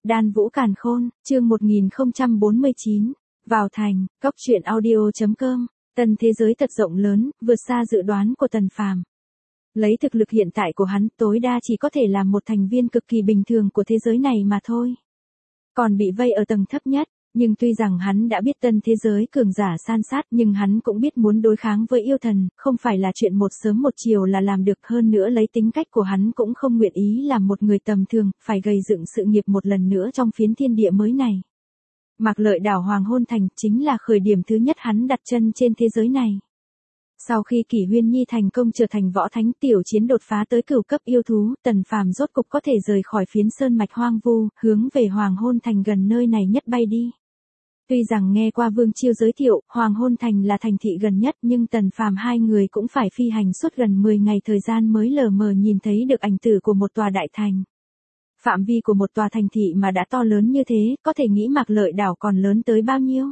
Đan Vũ Càn Khôn, chương 1049. Vào thành, Cốc truyện audio.com. Tân thế giới thật rộng lớn, vượt xa dự đoán của Tần Phàm. Lấy thực lực hiện tại của hắn, tối đa chỉ có thể làm một thành viên cực kỳ bình thường của thế giới này mà thôi. Còn bị vây ở tầng thấp nhất, nhưng tuy rằng hắn đã biết tân thế giới cường giả san sát, nhưng hắn cũng biết muốn đối kháng với yêu thần, không phải là chuyện một sớm một chiều là làm được, hơn nữa lấy tính cách của hắn cũng không nguyện ý làm một người tầm thường, phải gây dựng sự nghiệp một lần nữa trong phiến thiên địa mới này. Mạc Lợi đảo Hoàng Hôn Thành chính là khởi điểm thứ nhất hắn đặt chân trên thế giới này. Sau khi Kỷ Huyên Nhi thành công trở thành võ thánh, tiểu chiến đột phá tới cửu cấp yêu thú, Tần Phàm rốt cục có thể rời khỏi phiến sơn mạch hoang vu, hướng về Hoàng Hôn Thành gần nơi này nhất bay đi. Tuy rằng nghe qua Vương Chiêu giới thiệu, Hoàng Hôn Thành là thành thị gần nhất, nhưng Tần Phàm hai người cũng phải phi hành suốt gần 10 ngày thời gian mới lờ mờ nhìn thấy được ảnh tử của một tòa đại thành. Phạm vi của một tòa thành thị mà đã to lớn như thế, có thể nghĩ Mạc Lợi đảo còn lớn tới bao nhiêu.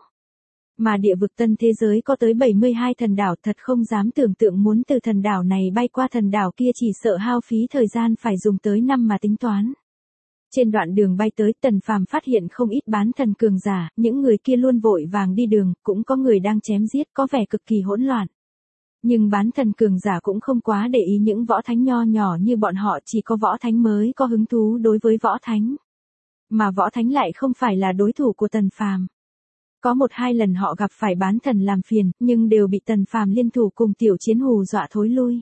Mà địa vực tân thế giới có tới 72 thần đảo, thật không dám tưởng tượng muốn từ thần đảo này bay qua thần đảo kia chỉ sợ hao phí thời gian phải dùng tới năm mà tính toán. Trên đoạn đường bay tới, Tần Phàm phát hiện không ít bán thần cường giả, những người kia luôn vội vàng đi đường, cũng có người đang chém giết, có vẻ cực kỳ hỗn loạn. Nhưng bán thần cường giả cũng không quá để ý những võ thánh nho nhỏ như bọn họ, chỉ có võ thánh mới có hứng thú đối với võ thánh. Mà võ thánh lại không phải là đối thủ của Tần Phàm. Có một hai lần họ gặp phải bán thần làm phiền, nhưng đều bị Tần Phàm liên thủ cùng tiểu chiến hù dọa thối lui.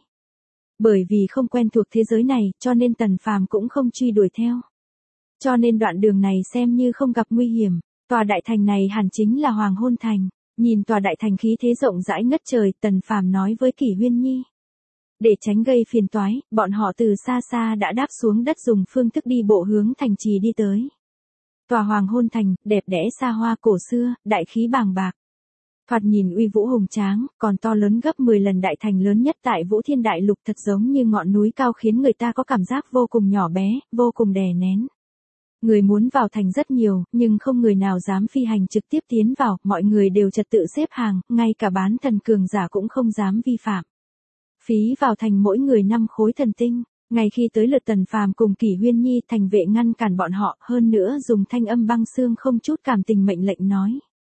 Bởi vì không quen thuộc thế giới này, cho nên Tần Phàm cũng không truy đuổi theo. Cho nên đoạn đường này xem như không gặp nguy hiểm. Tòa đại thành này hẳn chính là Hoàng Hôn Thành. Nhìn tòa đại thành khí thế rộng rãi ngất trời, Tần Phàm nói với Kỷ Huyên Nhi. Để tránh gây phiền toái, bọn họ từ xa xa đã đáp xuống đất dùng phương thức đi bộ hướng thành trì đi tới. Tòa Hoàng Hôn Thành, đẹp đẽ xa hoa cổ xưa, đại khí bàng bạc. Thoạt nhìn uy vũ hùng tráng, còn to lớn gấp 10 lần đại thành lớn nhất tại Vũ Thiên Đại Lục, thật giống như ngọn núi cao khiến người ta có cảm giác vô cùng nhỏ bé, vô cùng đè nén. Người muốn vào thành rất nhiều, nhưng không người nào dám phi hành trực tiếp tiến vào, mọi người đều trật tự xếp hàng, ngay cả bán thần cường giả cũng không dám vi phạm. Phí vào thành mỗi người 5 khối thần tinh. Ngay khi tới lượt Tần Phàm cùng Kỷ Huyên Nhi, thành vệ ngăn cản bọn họ, hơn nữa dùng thanh âm băng xương không chút cảm tình mệnh lệnh nói.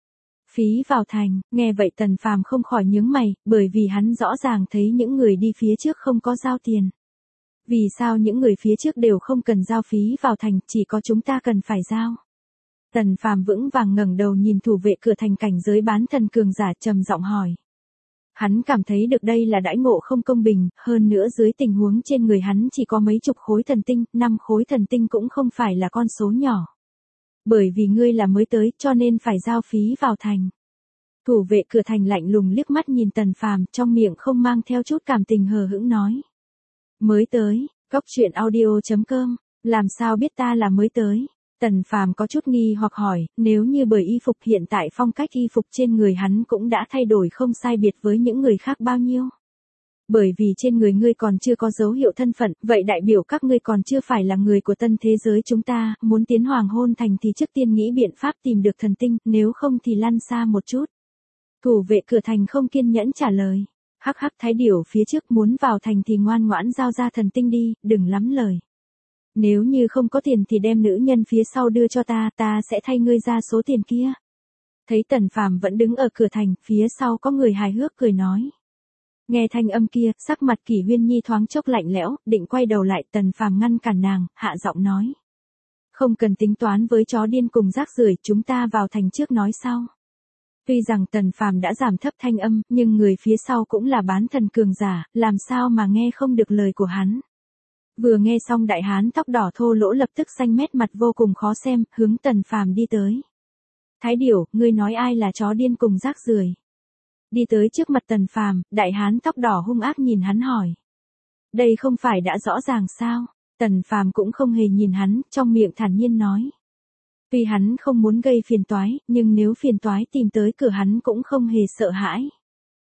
Phí vào thành, nghe vậy Tần Phàm không khỏi nhướng mày, bởi vì hắn rõ ràng thấy những người đi phía trước không có giao tiền. Vì sao những người phía trước đều không cần giao phí vào thành, chỉ có chúng ta cần phải giao? Tần Phàm vững vàng ngẩng đầu nhìn thủ vệ cửa thành cảnh giới bán thần cường giả, trầm giọng hỏi. Hắn cảm thấy được đây là đãi ngộ không công bình, hơn nữa dưới tình huống trên người hắn chỉ có mấy chục khối thần tinh, 5 khối thần tinh cũng không phải là con số nhỏ. Bởi vì ngươi là mới tới, cho nên phải giao phí vào thành. Thủ vệ cửa thành lạnh lùng liếc mắt nhìn Tần Phàm, trong miệng không mang theo chút cảm tình hờ hững nói. Mới tới, Cốc truyện audio.com, làm sao biết ta là mới tới? Tần Phàm có chút nghi hoặc hỏi, nếu như bởi y phục hiện tại phong cách y phục trên người hắn cũng đã thay đổi không sai biệt với những người khác bao nhiêu. Bởi vì trên người ngươi còn chưa có dấu hiệu thân phận, vậy đại biểu các ngươi còn chưa phải là người của tân thế giới chúng ta, muốn tiến Hoàng Hôn Thành thì trước tiên nghĩ biện pháp tìm được thần tinh, nếu không thì lăn xa một chút. Thủ vệ cửa thành không kiên nhẫn trả lời. Hắc hắc, Thái Điểu phía trước muốn vào thành thì ngoan ngoãn giao ra thần tinh đi, đừng lắm lời. Nếu như không có tiền thì đem nữ nhân phía sau đưa cho ta, ta sẽ thay ngươi ra số tiền kia. Thấy Tần Phàm vẫn đứng ở cửa thành, phía sau có người hài hước cười nói. Nghe thanh âm kia, sắc mặt Kỷ Huyên Nhi thoáng chốc lạnh lẽo, định quay đầu lại, Tần Phàm ngăn cản nàng, hạ giọng nói. Không cần tính toán với chó điên cùng rác rưởi, chúng ta vào thành trước nói sau. Tuy rằng Tần Phàm đã giảm thấp thanh âm, nhưng người phía sau cũng là bán thần cường giả, làm sao mà nghe không được lời của hắn. Vừa nghe xong đại hán tóc đỏ thô lỗ lập tức xanh mét mặt vô cùng khó xem, hướng Tần Phàm đi tới. Thái Điểu, ngươi nói ai là chó điên cùng rác rưởi? Đi tới trước mặt Tần Phàm, đại hán tóc đỏ hung ác nhìn hắn hỏi. Đây không phải đã rõ ràng sao? Tần Phàm cũng không hề nhìn hắn, trong miệng thản nhiên nói. Tuy hắn không muốn gây phiền toái, nhưng nếu phiền toái tìm tới cửa hắn cũng không hề sợ hãi.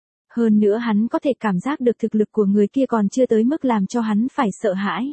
Hơn nữa hắn có thể cảm giác được thực lực của người kia còn chưa tới mức làm cho hắn phải sợ hãi.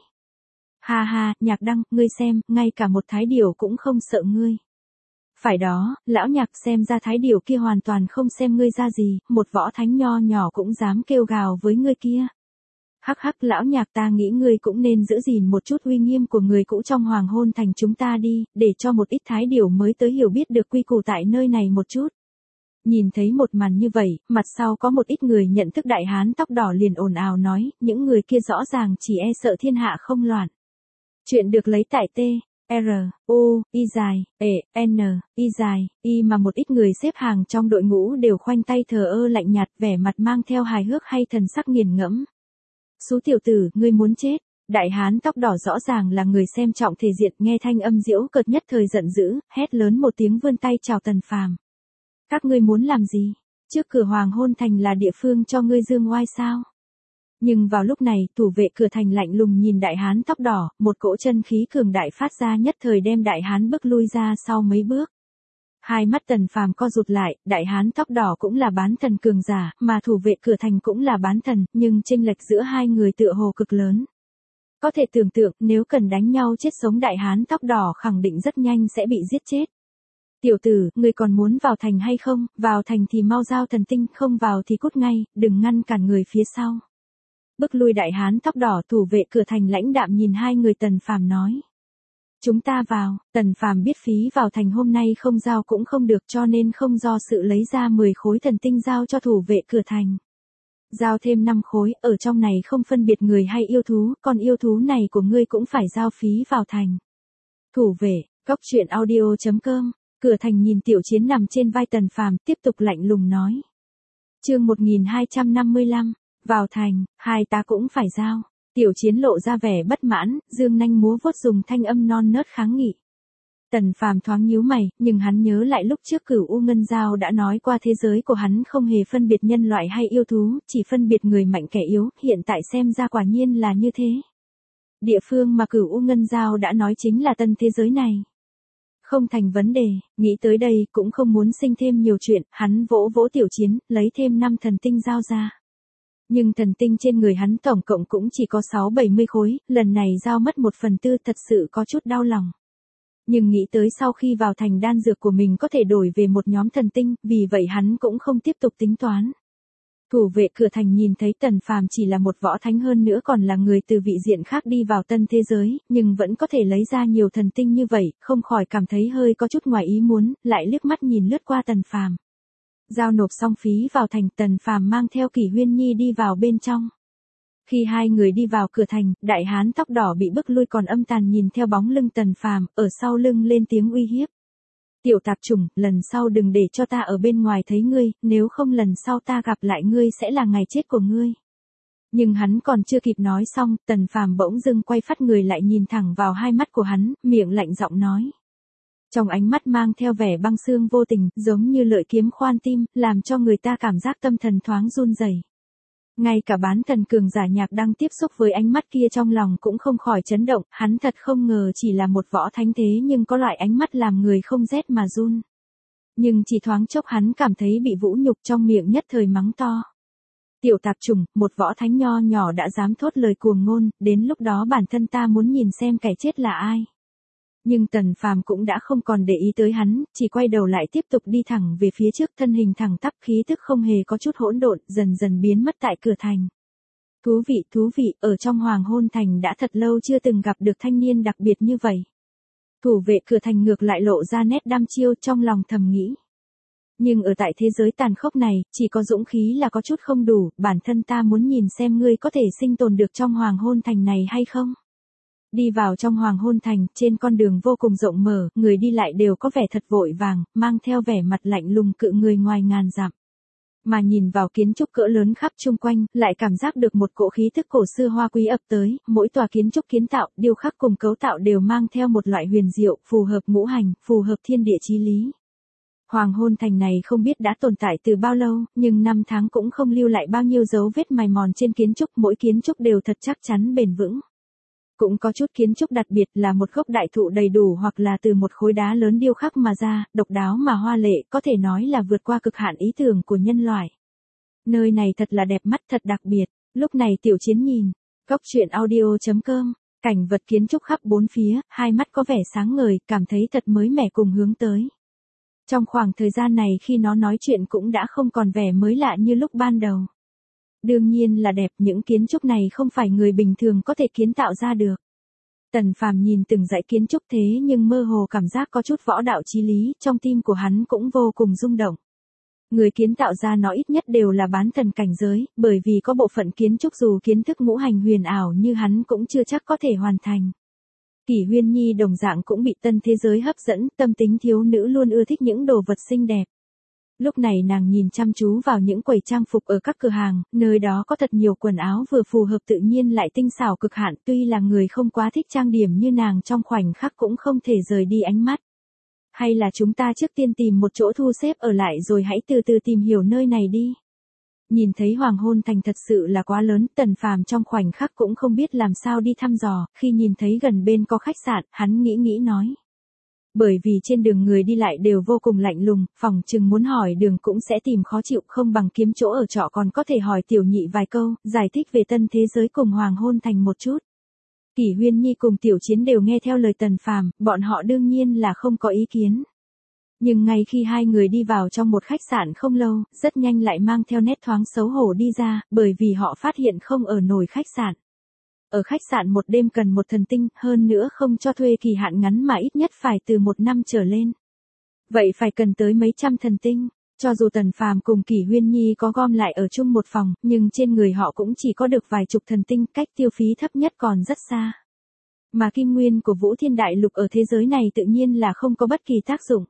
Ha ha, Nhạc Đăng, ngươi xem, ngay cả một Thái Điểu cũng không sợ ngươi. Phải đó, lão Nhạc, xem ra Thái Điểu kia hoàn toàn không xem ngươi ra gì, một võ thánh nho nhỏ cũng dám kêu gào với ngươi kia. Hắc hắc lão nhạc, ta nghĩ ngươi cũng nên giữ gìn một chút uy nghiêm của người cũ trong hoàng hôn thành chúng ta đi, để cho một ít thái điểu mới tới hiểu biết được quy củ tại nơi này một chút. Nhìn thấy một màn như vậy, mặt sau có một ít người nhận thức đại hán tóc đỏ liền ồn ào nói, những người kia rõ ràng chỉ e sợ thiên hạ không loạn. Chuyện được lấy tại T. R, U, Y dài, E, N, Y dài, Y mà một ít người xếp hàng trong đội ngũ đều khoanh tay thờ ơ lạnh nhạt, vẻ mặt mang theo hài hước hay thần sắc nghiền ngẫm. Xú tiểu tử, ngươi muốn chết. Đại hán tóc đỏ rõ ràng là người xem trọng thể diện, nghe thanh âm giễu cợt nhất thời giận dữ, hét lớn một tiếng vươn tay chào Tần Phàm. Các ngươi muốn làm gì? Trước cửa hoàng hôn thành là địa phương cho ngươi dương oai sao? Nhưng vào lúc này, thủ vệ cửa thành lạnh lùng nhìn đại hán tóc đỏ, một cỗ chân khí cường đại phát ra nhất thời đem đại hán bước lui ra sau mấy bước. Hai mắt Tần Phàm co rụt lại, đại hán tóc đỏ cũng là bán thần cường giả, mà thủ vệ cửa thành cũng là bán thần, nhưng chênh lệch giữa hai người tựa hồ cực lớn. Có thể tưởng tượng, nếu cần đánh nhau chết sống đại hán tóc đỏ khẳng định rất nhanh sẽ bị giết chết. Tiểu tử, ngươi còn muốn vào thành hay không? Vào thành thì mau giao thần tinh, không vào thì cút ngay, đừng ngăn cản người phía sau. Bước lui đại hán tóc đỏ, thủ vệ cửa thành lãnh đạm nhìn hai người Tần Phàm nói. Chúng ta vào. Tần Phàm biết phí vào thành hôm nay không giao cũng không được, cho nên không do sự lấy ra 10 khối thần tinh giao cho thủ vệ cửa thành. Giao thêm 5 khối, ở trong này không phân biệt người hay yêu thú, còn yêu thú này của ngươi cũng phải giao phí vào thành. Thủ vệ, Cóc Truyện Audio.com. Cửa thành nhìn Tiểu Chiến nằm trên vai Tần Phàm, tiếp tục lạnh lùng nói. Chương 1255, vào thành, hai ta cũng phải giao. Tiểu Chiến lộ ra vẻ bất mãn, dương nanh múa vuốt dùng thanh âm non nớt kháng nghị. Tần Phàm thoáng nhíu mày, nhưng hắn nhớ lại lúc trước Cửu U Ngân Giao đã nói qua thế giới của hắn không hề phân biệt nhân loại hay yêu thú, chỉ phân biệt người mạnh kẻ yếu, hiện tại xem ra quả nhiên là như thế. Địa phương mà Cửu U Ngân Giao đã nói chính là tân thế giới này. Không thành vấn đề, nghĩ tới đây cũng không muốn sinh thêm nhiều chuyện, hắn vỗ vỗ Tiểu Chiến, lấy thêm 5 thần tinh giao ra. Nhưng thần tinh trên người hắn tổng cộng cũng chỉ có 6-70 khối, lần này giao mất 1/4 thật sự có chút đau lòng. Nhưng nghĩ tới sau khi vào thành đan dược của mình có thể đổi về một nhóm thần tinh, vì vậy hắn cũng không tiếp tục tính toán. Thủ vệ cửa thành nhìn thấy Tần Phàm chỉ là một võ thánh hơn nữa còn là người từ vị diện khác đi vào tân thế giới, nhưng vẫn có thể lấy ra nhiều thần tinh như vậy, không khỏi cảm thấy hơi có chút ngoài ý muốn, lại liếc mắt nhìn lướt qua Tần Phàm. Giao nộp xong phí vào thành, Tần Phàm mang theo Kỷ Huyên Nhi đi vào bên trong. Khi hai người đi vào cửa thành, đại hán tóc đỏ bị bức lui còn âm tàn nhìn theo bóng lưng Tần Phàm, ở sau lưng lên tiếng uy hiếp. Tiểu tạp chủng, lần sau đừng để cho ta ở bên ngoài thấy ngươi, nếu không lần sau ta gặp lại ngươi sẽ là ngày chết của ngươi. Nhưng hắn còn chưa kịp nói xong, Tần Phàm bỗng dưng quay phát người lại nhìn thẳng vào hai mắt của hắn, miệng lạnh giọng nói. Trong ánh mắt mang theo vẻ băng xương vô tình, giống như lợi kiếm khoan tim, làm cho người ta cảm giác tâm thần thoáng run rẩy. Ngay cả bán thần cường giả Nhạc đang tiếp xúc với ánh mắt kia trong lòng cũng không khỏi chấn động, hắn thật không ngờ chỉ là một võ thánh thế nhưng có loại ánh mắt làm người không rét mà run. Nhưng chỉ thoáng chốc hắn cảm thấy bị vũ nhục, trong miệng nhất thời mắng to. Tiểu tạp chủng, một võ thánh nho nhỏ đã dám thốt lời cuồng ngôn, đến lúc đó bản thân ta muốn nhìn xem kẻ chết là ai. Nhưng Tần Phàm cũng đã không còn để ý tới hắn, chỉ quay đầu lại tiếp tục đi thẳng về phía trước, thân hình thẳng tắp, khí tức không hề có chút hỗn độn, dần dần biến mất tại cửa thành. Thú vị, ở trong hoàng hôn thành đã thật lâu chưa từng gặp được thanh niên đặc biệt như vậy. Thủ vệ cửa thành ngược lại lộ ra nét đăm chiêu, trong lòng thầm nghĩ. Nhưng ở tại thế giới tàn khốc này, chỉ có dũng khí là có chút không đủ, bản thân ta muốn nhìn xem ngươi có thể sinh tồn được trong hoàng hôn thành này hay không. Đi vào trong hoàng hôn thành, trên con đường vô cùng rộng mở, người đi lại đều có vẻ thật vội vàng, mang theo vẻ mặt lạnh lùng cự người ngoài ngàn dặm. Mà nhìn vào kiến trúc cỡ lớn khắp chung quanh, lại cảm giác được một cỗ khí thức cổ xưa hoa quý ập tới, mỗi tòa kiến trúc kiến tạo, điêu khắc cùng cấu tạo đều mang theo một loại huyền diệu, phù hợp ngũ hành, phù hợp thiên địa chí lý. Hoàng hôn thành này không biết đã tồn tại từ bao lâu, nhưng năm tháng cũng không lưu lại bao nhiêu dấu vết mài mòn trên kiến trúc, mỗi kiến trúc đều thật chắc chắn bền vững. Cũng có chút kiến trúc đặc biệt là một gốc đại thụ đầy đủ hoặc là từ một khối đá lớn điêu khắc mà ra, độc đáo mà hoa lệ, có thể nói là vượt qua cực hạn ý tưởng của nhân loại. Nơi này thật là đẹp mắt, thật đặc biệt. Lúc này Tiểu Chiến nhìn, Cóc Truyện Audio.com, cảnh vật kiến trúc khắp bốn phía, hai mắt có vẻ sáng ngời, cảm thấy thật mới mẻ cùng hướng tới. Trong khoảng thời gian này khi nó nói chuyện cũng đã không còn vẻ mới lạ như lúc ban đầu. Đương nhiên là đẹp, những kiến trúc này không phải người bình thường có thể kiến tạo ra được. Tần Phàm nhìn từng dãy kiến trúc thế nhưng mơ hồ cảm giác có chút võ đạo chí lý, trong tim của hắn cũng vô cùng rung động. Người kiến tạo ra nó ít nhất đều là bán thần cảnh giới, bởi vì có bộ phận kiến trúc dù kiến thức ngũ hành huyền ảo như hắn cũng chưa chắc có thể hoàn thành. Kỷ Huyên Nhi đồng dạng cũng bị tân thế giới hấp dẫn, tâm tính thiếu nữ luôn ưa thích những đồ vật xinh đẹp. Lúc này nàng nhìn chăm chú vào những quầy trang phục ở các cửa hàng, nơi đó có thật nhiều quần áo vừa phù hợp tự nhiên lại tinh xảo cực hạn, tuy là người không quá thích trang điểm như nàng trong khoảnh khắc cũng không thể rời đi ánh mắt. Hay là chúng ta trước tiên tìm một chỗ thu xếp ở lại rồi hãy từ từ tìm hiểu nơi này đi. Nhìn thấy Hoàng Hôn Thành thật sự là quá lớn, Tần Phàm trong khoảnh khắc cũng không biết làm sao đi thăm dò, khi nhìn thấy gần bên có khách sạn, hắn nghĩ nói. Bởi vì trên đường người đi lại đều vô cùng lạnh lùng, phòng chừng muốn hỏi đường cũng sẽ tìm khó chịu, không bằng kiếm chỗ ở trọ còn có thể hỏi Tiểu Nhị vài câu, giải thích về tân thế giới cùng Hoàng Hôn Thành một chút. Kỷ Huyên Nhi cùng Tiểu Chiến đều nghe theo lời Tần Phàm, bọn họ đương nhiên là không có ý kiến. Nhưng ngay khi hai người đi vào trong một khách sạn không lâu, rất nhanh lại mang theo nét thoáng xấu hổ đi ra, bởi vì họ phát hiện không ở nổi khách sạn. Ở khách sạn một đêm cần một thần tinh, hơn nữa không cho thuê kỳ hạn ngắn mà ít nhất phải từ 1 năm trở lên. Vậy phải cần tới mấy trăm thần tinh. Cho dù Tần Phàm cùng Kỷ Huyên Nhi có gom lại ở chung một phòng, nhưng trên người họ cũng chỉ có được vài chục thần tinh, cách tiêu phí thấp nhất còn rất xa. Mà kim nguyên của Vũ Thiên Đại Lục ở thế giới này tự nhiên là không có bất kỳ tác dụng.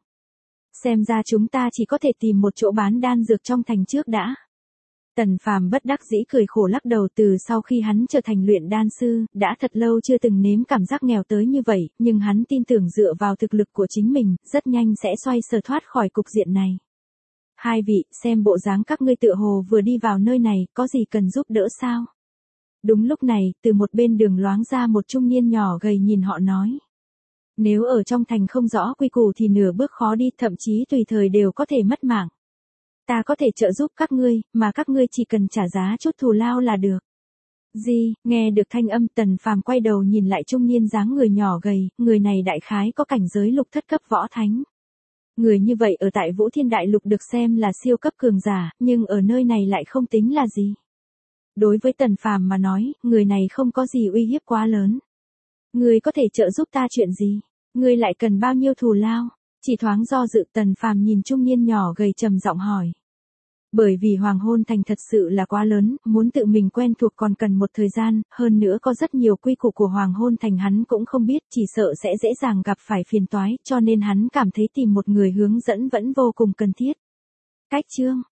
Xem ra chúng ta chỉ có thể tìm một chỗ bán đan dược trong thành trước đã. Tần Phàm bất đắc dĩ cười khổ lắc đầu, từ sau khi hắn trở thành luyện đan sư, đã thật lâu chưa từng nếm cảm giác nghèo tới như vậy, nhưng hắn tin tưởng dựa vào thực lực của chính mình, rất nhanh sẽ xoay sở thoát khỏi cục diện này. Hai vị, xem bộ dáng các ngươi tựa hồ vừa đi vào nơi này, có gì cần giúp đỡ sao? Đúng lúc này, từ một bên đường loáng ra một trung niên nhỏ gầy nhìn họ nói. Nếu ở trong thành không rõ quy củ thì nửa bước khó đi, thậm chí tùy thời đều có thể mất mạng. Ta có thể trợ giúp các ngươi, mà các ngươi chỉ cần trả giá chút thù lao là được. Gì, nghe được thanh âm Tần Phàm quay đầu nhìn lại trung niên dáng người nhỏ gầy, người này đại khái có cảnh giới lục thất cấp võ thánh. Người như vậy ở tại Vũ Thiên Đại Lục được xem là siêu cấp cường giả, nhưng ở nơi này lại không tính là gì. Đối với Tần Phàm mà nói, người này không có gì uy hiếp quá lớn. Ngươi có thể trợ giúp ta chuyện gì? Ngươi lại cần bao nhiêu thù lao? Chỉ thoáng do dự, Tần Phàm nhìn trung niên nhỏ gầy trầm giọng hỏi. Bởi vì Hoàng Hôn Thành thật sự là quá lớn, muốn tự mình quen thuộc còn cần một thời gian, hơn nữa có rất nhiều quy củ của Hoàng Hôn Thành hắn cũng không biết, chỉ sợ sẽ dễ dàng gặp phải phiền toái, cho nên hắn cảm thấy tìm một người hướng dẫn vẫn vô cùng cần thiết. Cách chương